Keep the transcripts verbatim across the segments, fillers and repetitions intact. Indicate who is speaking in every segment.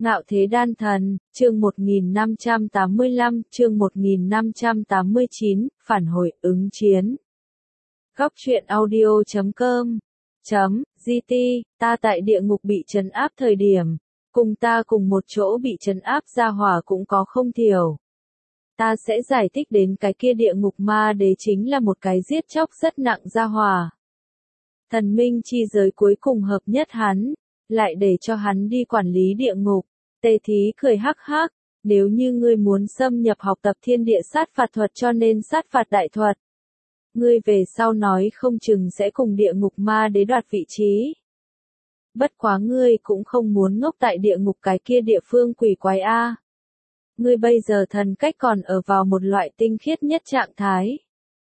Speaker 1: Ngạo Thế Đan Thần, chương một nghìn năm trăm tám mươi lăm, chương một nghìn năm trăm tám mươi chín, phản hồi ứng chiến. Góc truyện audio chấm com chấm gt, ta tại địa ngục bị trấn áp thời điểm, cùng ta cùng một chỗ bị trấn áp gia hỏa cũng có không thiểu. Ta sẽ giải thích đến cái kia địa ngục ma đế chính là một cái giết chóc rất nặng gia hỏa. Thần minh chi giới cuối cùng hợp nhất hắn, lại để cho hắn đi quản lý địa ngục. Tề Thí cười hắc hắc, nếu như ngươi muốn xâm nhập học tập thiên địa sát phạt thuật cho nên sát phạt đại thuật. Ngươi về sau nói không chừng sẽ cùng địa ngục ma đế đoạt vị trí. Bất quá ngươi cũng không muốn ngốc tại địa ngục cái kia địa phương quỷ quái a. Ngươi bây giờ thần cách còn ở vào một loại tinh khiết nhất trạng thái.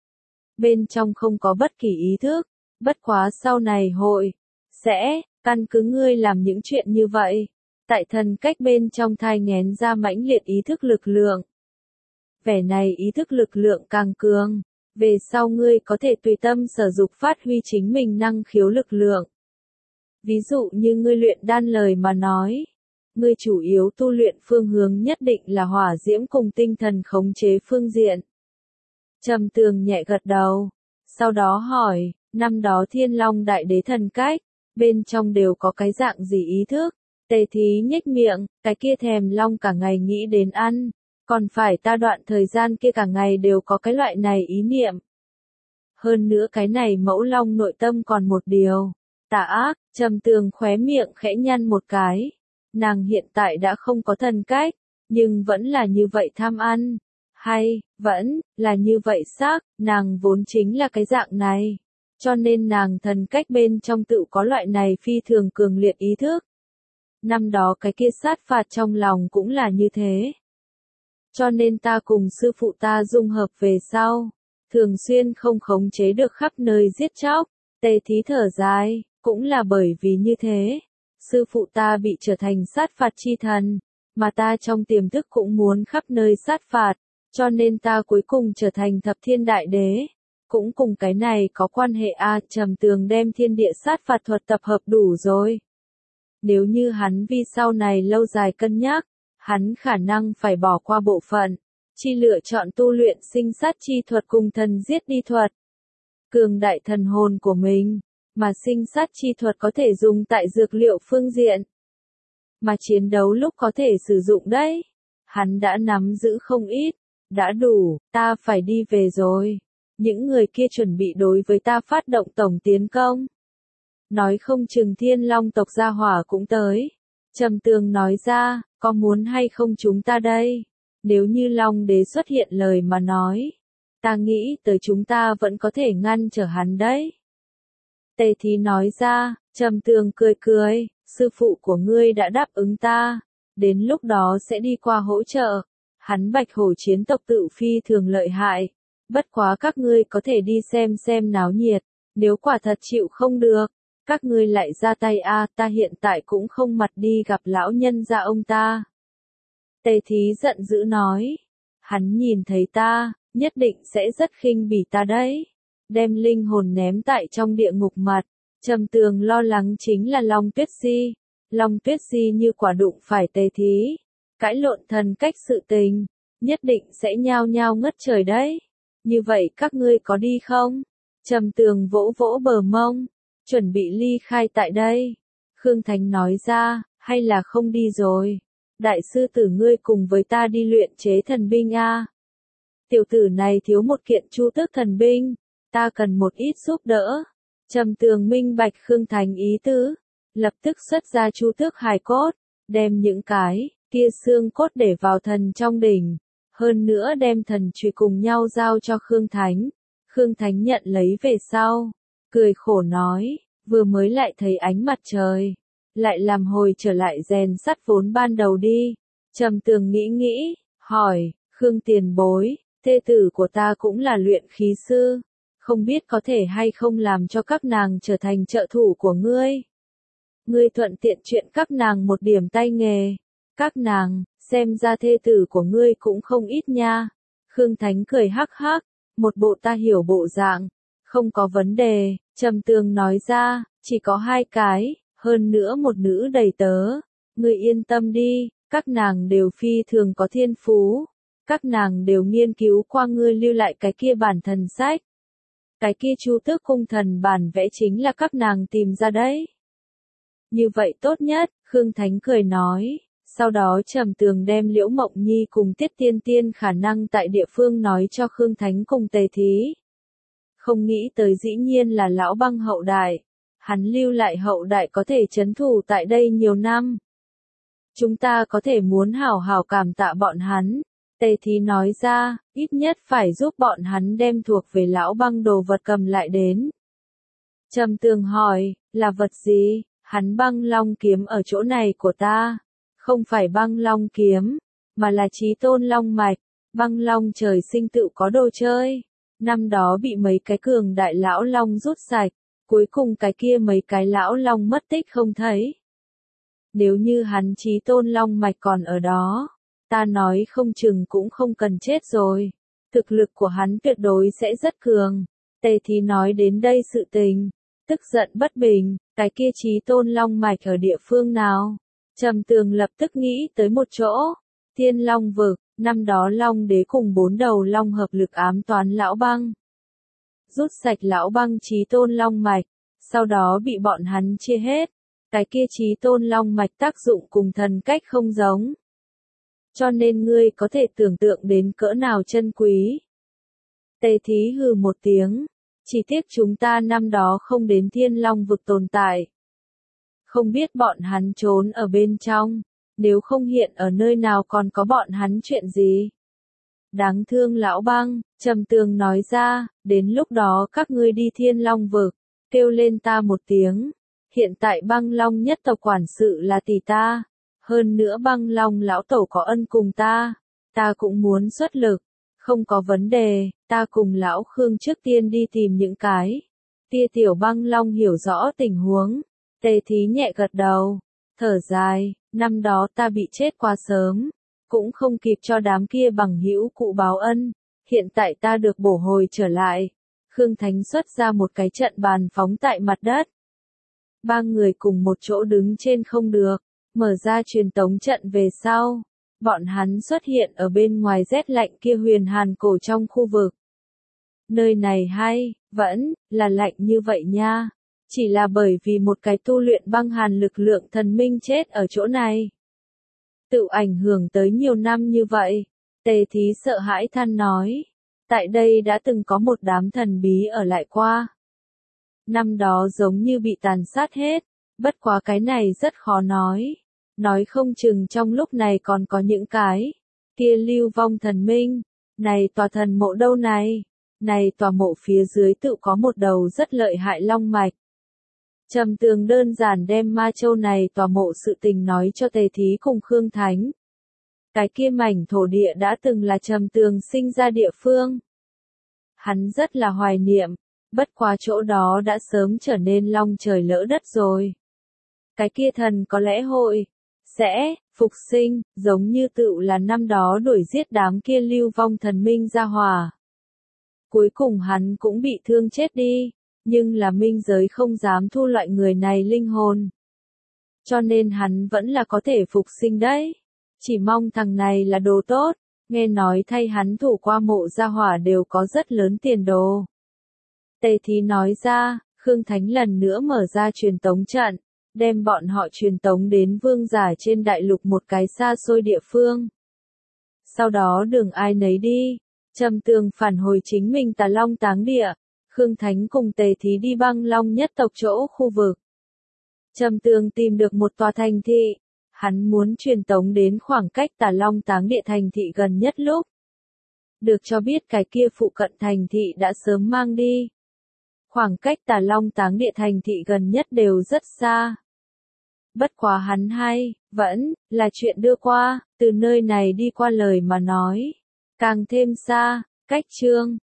Speaker 1: Bên trong không có bất kỳ ý thức, bất quá sau này hội, sẽ, căn cứ ngươi làm những chuyện như vậy. Tại thần cách bên trong thai nghén ra mãnh liệt ý thức lực lượng. Vẻ này ý thức lực lượng càng cường, về sau ngươi có thể tùy tâm sở dục phát huy chính mình năng khiếu lực lượng. Ví dụ như ngươi luyện đan lời mà nói, ngươi chủ yếu tu luyện phương hướng nhất định là hỏa diễm cùng tinh thần khống chế phương diện. Trầm Tường nhẹ gật đầu, sau đó hỏi, năm đó Thiên Long Đại Đế thần cách, bên trong đều có cái dạng gì ý thức? Tề Thí nhếch miệng, cái kia thèm long cả ngày nghĩ đến ăn, còn phải ta đoạn thời gian kia cả ngày đều có cái loại này ý niệm. Hơn nữa cái này mẫu long nội tâm còn một điều, tà ác. Trầm Tường khóe miệng khẽ nhăn một cái, nàng hiện tại đã không có thần cách, nhưng vẫn là như vậy tham ăn, hay, vẫn, là như vậy xác, nàng vốn chính là cái dạng này, cho nên nàng thần cách bên trong tự có loại này phi thường cường liệt ý thức. Năm đó cái kia sát phạt trong lòng cũng là như thế. Cho nên ta cùng sư phụ ta dung hợp về sau, thường xuyên không khống chế được khắp nơi giết chóc. Tề Thí thở dài, cũng là bởi vì như thế, sư phụ ta bị trở thành sát phạt chi thần, mà ta trong tiềm thức cũng muốn khắp nơi sát phạt, cho nên ta cuối cùng trở thành thập thiên đại đế. Cũng cùng cái này có quan hệ a. À, Trầm Tường đem thiên địa sát phạt thuật tập hợp đủ rồi. Nếu như hắn vì sau này lâu dài cân nhắc, hắn khả năng phải bỏ qua bộ phận, chi lựa chọn tu luyện sinh sát chi thuật cùng thần giết đi thuật. Cường đại thần hồn của mình, mà sinh sát chi thuật có thể dùng tại dược liệu phương diện. Mà chiến đấu lúc có thể sử dụng đấy. Hắn đã nắm giữ không ít, đã đủ, ta phải đi về rồi. Những người kia chuẩn bị đối với ta phát động tổng tiến công. Nói không chừng Thiên Long tộc gia hỏa cũng tới. Trầm Tường nói ra, có muốn hay không chúng ta đây? Nếu như Long đế xuất hiện lời mà nói, ta nghĩ tới chúng ta vẫn có thể ngăn trở hắn đấy. Tề Thí nói ra, Trầm Tường cười cười, sư phụ của ngươi đã đáp ứng ta, đến lúc đó sẽ đi qua hỗ trợ. Hắn Bạch Hổ chiến tộc tự phi thường lợi hại, bất quá các ngươi có thể đi xem xem náo nhiệt, nếu quả thật chịu không được. Các ngươi lại ra tay a, à, ta hiện tại cũng không mặt đi gặp lão nhân gia ông ta. Tề Thí giận dữ nói, hắn nhìn thấy ta, nhất định sẽ rất khinh bỉ ta đấy. Đem linh hồn ném tại trong địa ngục mặt. Trầm Tường lo lắng chính là Long Tuyết Di. Long Tuyết Di như quả đụng phải Tề Thí, cãi lộn thần cách sự tình, nhất định sẽ nhao nhao ngất trời đấy. Như vậy các ngươi có đi không? Trầm Tường vỗ vỗ bờ mông, chuẩn bị ly khai tại đây. Khương Thánh nói ra, hay là không đi rồi. Đại sư tử ngươi cùng với ta đi luyện chế thần binh a. Tiểu tử này thiếu một kiện chu tước thần binh, ta cần một ít giúp đỡ. Trầm Tường minh bạch Khương Thánh ý tứ, lập tức xuất ra chu tước hài cốt, đem những cái kia xương cốt để vào thần trong đỉnh, hơn nữa đem thần chùy cùng nhau giao cho Khương Thánh. Khương Thánh nhận lấy về sau, cười khổ nói, vừa mới lại thấy ánh mặt trời, lại làm hồi trở lại rèn sắt vốn ban đầu đi. Trầm Tường nghĩ nghĩ, hỏi, Khương tiền bối, thê tử của ta cũng là luyện khí sư, không biết có thể hay không làm cho các nàng trở thành trợ thủ của ngươi. Ngươi thuận tiện chuyện các nàng một điểm tay nghề. Các nàng, xem ra thê tử của ngươi cũng không ít nha. Khương Thánh cười hắc hắc, một bộ ta hiểu bộ dạng, không có vấn đề. Trầm Tường nói ra, chỉ có hai cái, hơn nữa một nữ đầy tớ. Ngươi yên tâm đi, các nàng đều phi thường có thiên phú. Các nàng đều nghiên cứu qua ngươi lưu lại cái kia bản thần sách. Cái kia Chu Tước Cung thần bản vẽ chính là các nàng tìm ra đấy. Như vậy tốt nhất, Khương Thánh cười nói. Sau đó Trầm Tường đem Liễu Mộng Nhi cùng Tiết Tiên Tiên khả năng tại địa phương nói cho Khương Thánh cùng Tề Thí. Không nghĩ tới dĩ nhiên là Lão Băng hậu đại. Hắn lưu lại hậu đại có thể trấn thủ tại đây nhiều năm. Chúng ta có thể muốn hảo hảo cảm tạ bọn hắn. Tề Thí nói ra, ít nhất phải giúp bọn hắn đem thuộc về Lão Băng đồ vật cầm lại đến. Trầm Tường hỏi, là vật gì? Hắn Băng Long kiếm ở chỗ này của ta. Không phải Băng Long kiếm, mà là Chí Tôn Long mạch. Băng Long trời sinh tự có đồ chơi. Năm đó bị mấy cái cường đại lão long rút sạch, cuối cùng cái kia mấy cái lão long mất tích không thấy. Nếu như hắn Chí Tôn Long mạch còn ở đó, ta nói không chừng cũng không cần chết rồi. Thực lực của hắn tuyệt đối sẽ rất cường. Tề Thí nói đến đây sự tình, tức giận bất bình, cái kia Chí Tôn Long mạch ở địa phương nào? Trầm Tường lập tức nghĩ tới một chỗ, Thiên Long vực, năm đó Long đế cùng bốn đầu long hợp lực ám toán Lão Băng. Rút sạch Lão Băng Chí Tôn Long mạch, sau đó bị bọn hắn chia hết. Cái kia Chí Tôn Long mạch tác dụng cùng thần cách không giống. Cho nên ngươi có thể tưởng tượng đến cỡ nào chân quý. Tề Thí hừ một tiếng, chỉ tiếc chúng ta năm đó không đến Thiên Long vực tồn tại. Không biết bọn hắn trốn ở bên trong, nếu không hiện ở nơi nào còn có bọn hắn chuyện gì. Đáng thương Lão Băng, Trầm Tường nói ra, đến lúc đó các ngươi đi Thiên Long vực, kêu lên ta một tiếng. Hiện tại Băng Long nhất tộc quản sự là tỷ ta, hơn nữa Băng Long lão tổ có ân cùng ta, ta cũng muốn xuất lực, không có vấn đề, ta cùng Lão Khương trước tiên đi tìm những cái. Tia tiểu Băng Long hiểu rõ tình huống. Tề Thí nhẹ gật đầu, thở dài, năm đó ta bị chết quá sớm, cũng không kịp cho đám kia bằng hữu cụ báo ân, hiện tại ta được bổ hồi trở lại. Khương Thánh xuất ra một cái trận bàn phóng tại mặt đất. Ba người cùng một chỗ đứng trên không được, mở ra truyền tống trận về sau. Bọn hắn xuất hiện ở bên ngoài rét lạnh kia huyền hàn cổ trong khu vực. Nơi này hay, vẫn, là lạnh như vậy nha. Chỉ là bởi vì một cái tu luyện băng hàn lực lượng thần minh chết ở chỗ này. Tự ảnh hưởng tới nhiều năm như vậy. Tề Thí sợ hãi than nói. Tại đây đã từng có một đám thần bí ở lại qua. Năm đó giống như bị tàn sát hết. Bất quá cái này rất khó nói. Nói không chừng trong lúc này còn có những cái. Kia lưu vong thần minh. Này tòa thần mộ đâu này. Này tòa mộ phía dưới tự có một đầu rất lợi hại long mạch. Trầm Tường đơn giản đem Ma Châu này tòa mộ sự tình nói cho Tề Thí cùng Khương Thánh. Cái kia mảnh thổ địa đã từng là Trầm Tường sinh ra địa phương. Hắn rất là hoài niệm, bất quá chỗ đó đã sớm trở nên long trời lỡ đất rồi. Cái kia thần có lẽ hội, sẽ, phục sinh, giống như tựu là năm đó đuổi giết đám kia lưu vong thần minh ra hòa. Cuối cùng hắn cũng bị thương chết đi. Nhưng là minh giới không dám thu loại người này linh hồn. Cho nên hắn vẫn là có thể phục sinh đấy. Chỉ mong thằng này là đồ tốt, nghe nói thay hắn thủ qua mộ gia hỏa đều có rất lớn tiền đồ. Tề Thí nói ra, Khương Thánh lần nữa mở ra truyền tống trận, đem bọn họ truyền tống đến vương giả trên đại lục một cái xa xôi địa phương. Sau đó đường ai nấy đi, Trầm Tường phản hồi chính mình Tà Long táng địa. Khương Thánh cùng Tề Thí đi Băng Long nhất tộc chỗ khu vực. Trầm Tường tìm được một tòa thành thị, hắn muốn truyền tống đến khoảng cách Tà Long táng địa thành thị gần nhất lúc. Được cho biết cái kia phụ cận thành thị đã sớm mang đi. Khoảng cách Tà Long táng địa thành thị gần nhất đều rất xa. Bất quá hắn hay, vẫn, là chuyện đưa qua, từ nơi này đi qua lời mà nói. Càng thêm xa, cách chương.